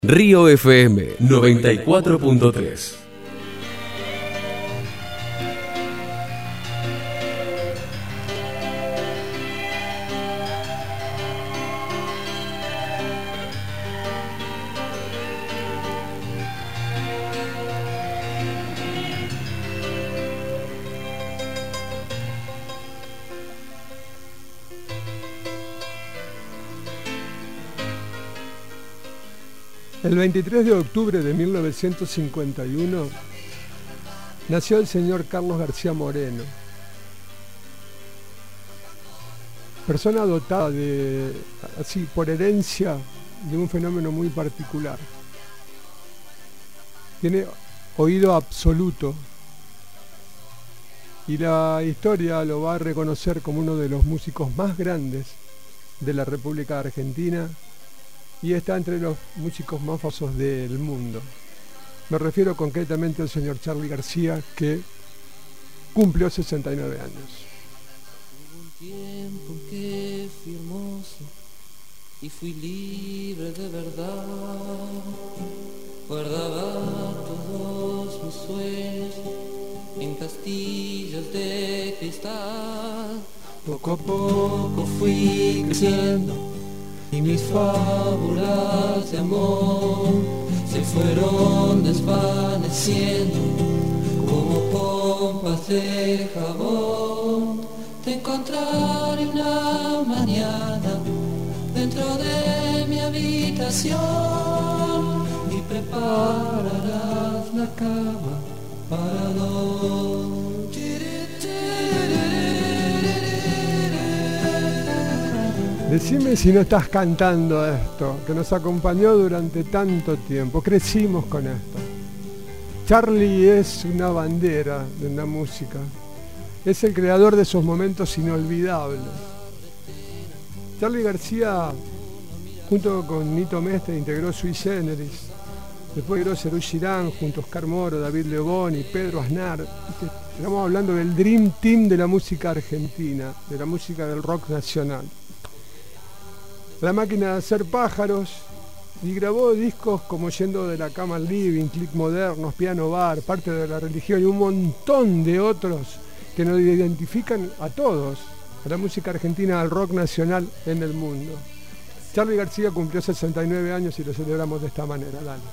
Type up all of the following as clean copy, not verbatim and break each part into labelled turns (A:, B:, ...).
A: Río FM 94.3.
B: El 23 de octubre de 1951 nació el señor Carlos García Moreno, persona dotada así por herencia de un fenómeno muy particular. Tiene oído absoluto y la historia lo va a reconocer como uno de los músicos más grandes de la República Argentina y está entre los músicos más famosos del mundo. Me refiero concretamente al señor Charly García, que cumplió 69 años.
C: Hubo un tiempo en que fui hermoso y fui libre de verdad. Guardaba todos mis sueños en castillos de cristal. Poco a poco fui creciendo y mis fábulas de amor se fueron desvaneciendo como pompas de jabón. Te encontraré una mañana dentro de mi habitación y prepararás la cama para dos.
B: Decime si no estás cantando esto, que nos acompañó durante tanto tiempo. Crecimos con esto. Charly es una bandera de una música. Es el creador de esos momentos inolvidables. Charly García, junto con Nito Mestre, integró Sui Generis. Después integró Serú Girán, junto a Oscar Moro, David Lebón y Pedro Aznar. Estamos hablando del Dream Team de la música argentina, de la música del rock nacional. La máquina de hacer pájaros, y grabó discos como Yendo de la cama al living, Click Modernos, Piano Bar, Parte de la religión y un montón de otros que nos identifican a todos, a la música argentina, al rock nacional en el mundo. Charly García cumplió 69 años y lo celebramos de esta manera. Dale.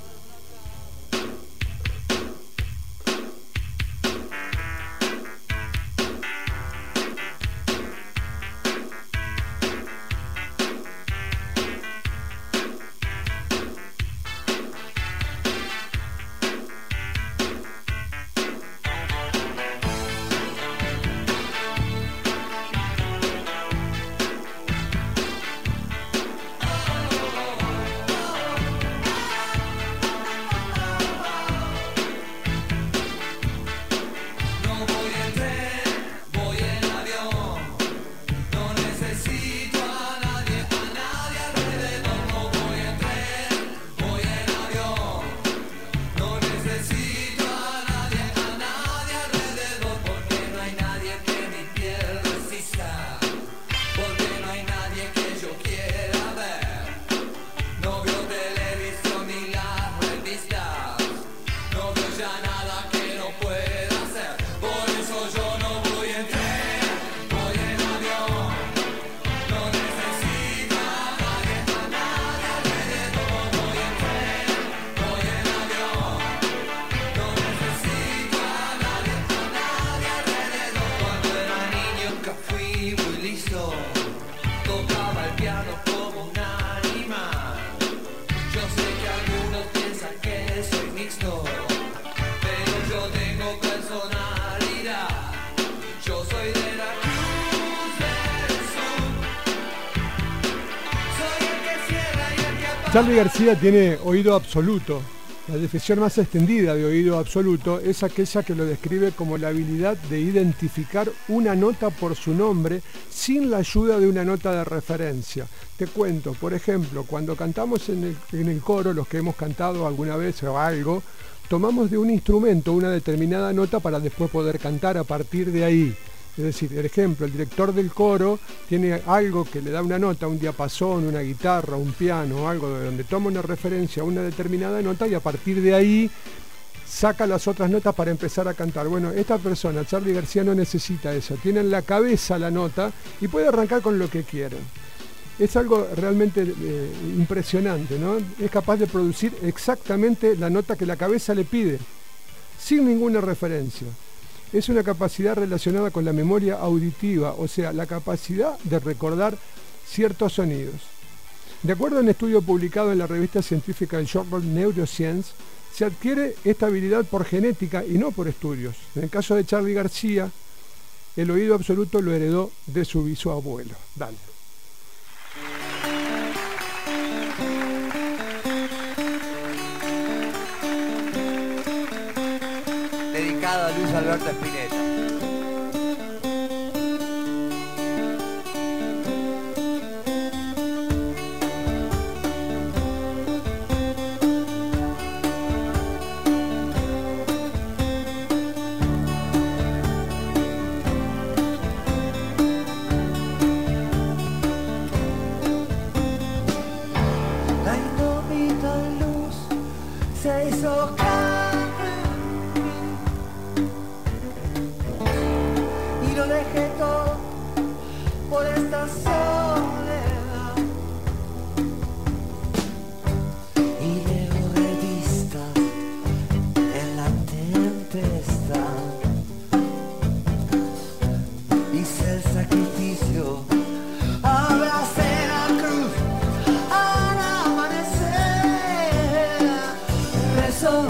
B: Charly García tiene oído absoluto. La definición más extendida de oído absoluto es aquella que lo describe como la habilidad de identificar una nota por su nombre sin la ayuda de una nota de referencia. Te cuento, por ejemplo, cuando cantamos en el coro, los que hemos cantado alguna vez o algo, tomamos de un instrumento una determinada nota para después poder cantar a partir de ahí. Es decir, el ejemplo, el director del coro tiene algo que le da una nota, un diapasón, una guitarra, un piano, algo de donde toma una referencia a una determinada nota y a partir de ahí saca las otras notas para empezar a cantar. Bueno, esta persona, Charly García, no necesita eso. Tiene en la cabeza la nota y puede arrancar con lo que quiera. Es algo realmente impresionante, ¿no? Es capaz de producir exactamente la nota que la cabeza le pide, sin ninguna referencia. Es una capacidad relacionada con la memoria auditiva, o sea, la capacidad de recordar ciertos sonidos. De acuerdo a un estudio publicado en la revista científica del Journal Neuroscience, se adquiere esta habilidad por genética y no por estudios. En el caso de Charly García, el oído absoluto lo heredó de su bisabuelo. Dale.
D: Dedicado a Luis Alberto Spinetta.
E: La indomita luz se hizo carne y lo dejé todo por esta soledad. Y leo revistas en la tempestad. Hice el sacrificio, abracé la cruz al amanecer. Rezó.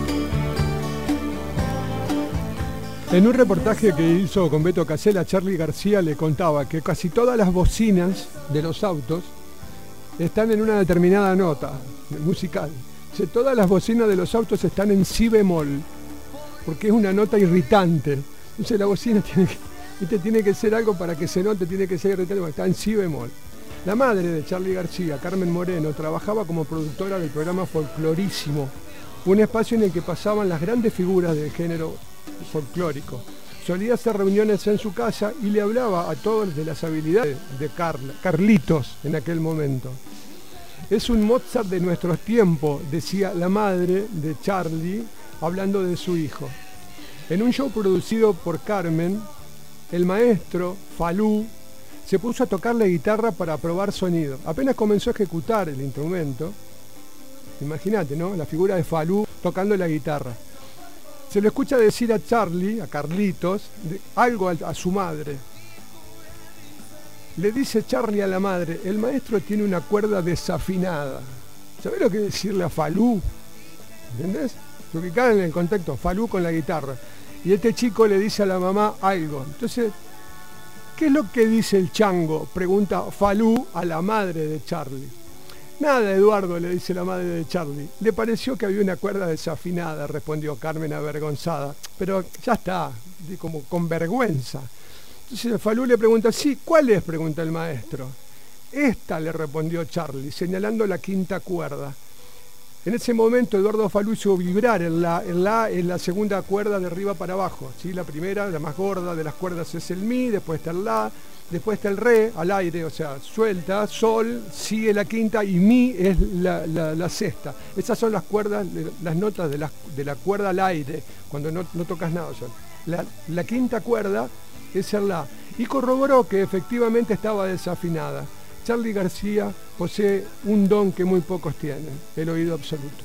B: En un reportaje que hizo con Beto Casella, Charly García le contaba que casi todas las bocinas de los autos están en una determinada nota musical. O sea, todas las bocinas de los autos están en si bemol, porque es una nota irritante. Entonces la bocina tiene que ser algo para que se note, tiene que ser irritante, porque está en si bemol. La madre de Charly García, Carmen Moreno, trabajaba como productora del programa Folclorísimo, un espacio en el que pasaban las grandes figuras del género folclórico. Solía hacer reuniones en su casa y le hablaba a todos de las habilidades de Carlitos en aquel momento. Es un Mozart de nuestros tiempos, decía la madre de Charly hablando de su hijo. En un show producido por Carmen, el maestro Falú se puso a tocar la guitarra para probar sonido. Apenas comenzó a ejecutar el instrumento, imagínate, ¿no? La figura de Falú tocando la guitarra. Se lo escucha decir a Charly, a Carlitos, algo a su madre. Le dice Charly a la madre: el maestro tiene una cuerda desafinada. ¿Sabés lo que es decirle a Falú? ¿Entendés? Lo que cae en el contexto, Falú con la guitarra. Y este chico le dice a la mamá algo. Entonces, ¿qué es lo que dice el chango?, pregunta Falú a la madre de Charly. Nada, Eduardo, le dice la madre de Charly. Le pareció que había una cuerda desafinada, respondió Carmen avergonzada. Pero ya está, como con vergüenza. Entonces Falú le pregunta: sí, ¿cuál es?, pregunta el maestro. Esta, le respondió Charly, señalando la quinta cuerda. En ese momento Eduardo Falú hizo vibrar el la en la segunda cuerda de arriba para abajo, ¿sí? La primera, la más gorda de las cuerdas, es el mi, después está el la, después está el re al aire, o sea, suelta, sol, sigue la quinta y mi es la sexta. Esas son las cuerdas, las notas de la cuerda al aire, cuando no tocas nada. O sea, la quinta cuerda es el la. Y corroboró que efectivamente estaba desafinada. Charly García posee un don que muy pocos tienen, el oído absoluto.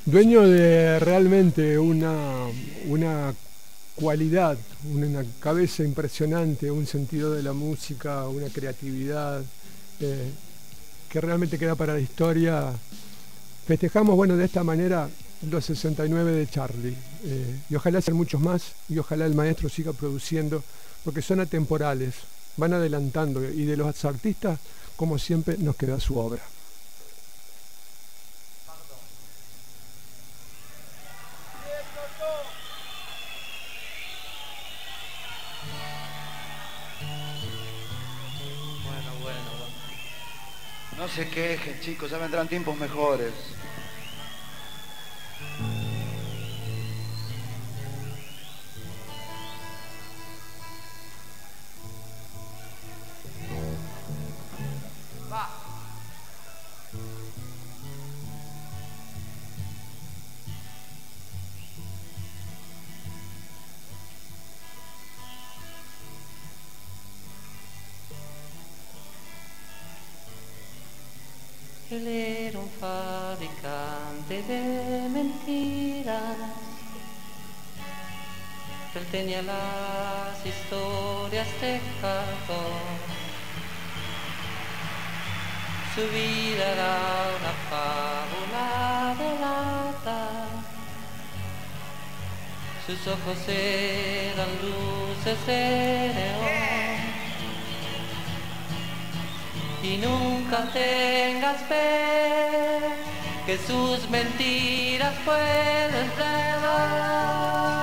B: dueño de realmente una cualidad, una cabeza impresionante, un sentido de la música, una creatividad que realmente queda para la historia. Festejamos, bueno, de esta manera los 69 de Charly, y ojalá sean muchos más, y ojalá el maestro siga produciendo, porque son atemporales, van adelantando, y de los artistas, como siempre, nos queda su obra.
D: No se quejen, chicos, ya vendrán tiempos mejores. Va.
C: Él era un fabricante de mentiras. Él tenía las historias de cartón. Su vida era una fábula de lata. Sus ojos eran luces de neón. Y nunca tengas fe que sus mentiras pueden revelar.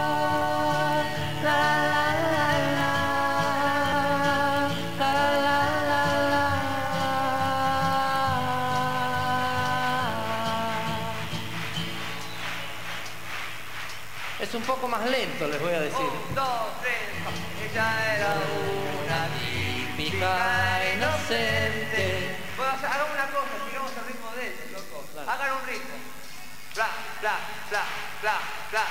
C: Es un poco más lento, les voy a decir.
D: 1, 2, 3, ella era una
C: típica inocente.
D: Bueno, hagamos una cosa, sigamos el ritmo de ellos, loco.
C: Claro.
D: Hagan un ritmo. Bla, bla, bla, bla, bla.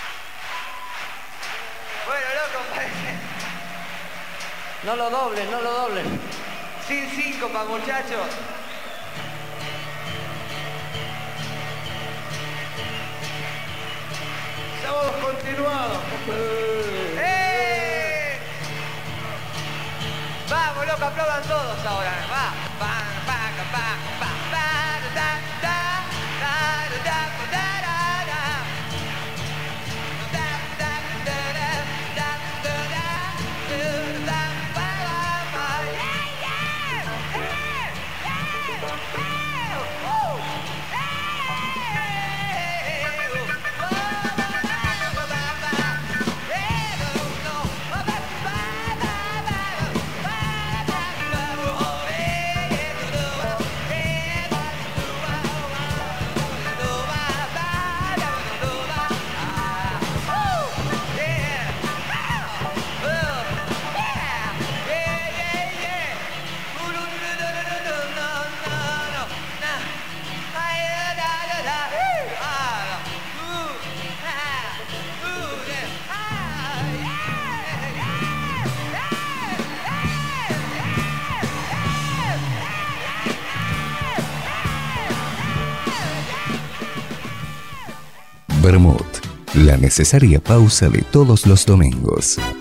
D: Bueno, loco, parece.
C: No lo doblen, no lo doblen.
D: Sin síncopa, muchachos. Sábados continuados. ¡Eh! Vamos, loco, aplaudan todos ahora. Va, va, va, va, va, va, da, da, da, da, da, da, da. Da, da, da, da, da, da, da, da, va, va, va. Yeah, yeah, yeah, yeah, oh,
F: Vermut, la necesaria pausa de todos los domingos.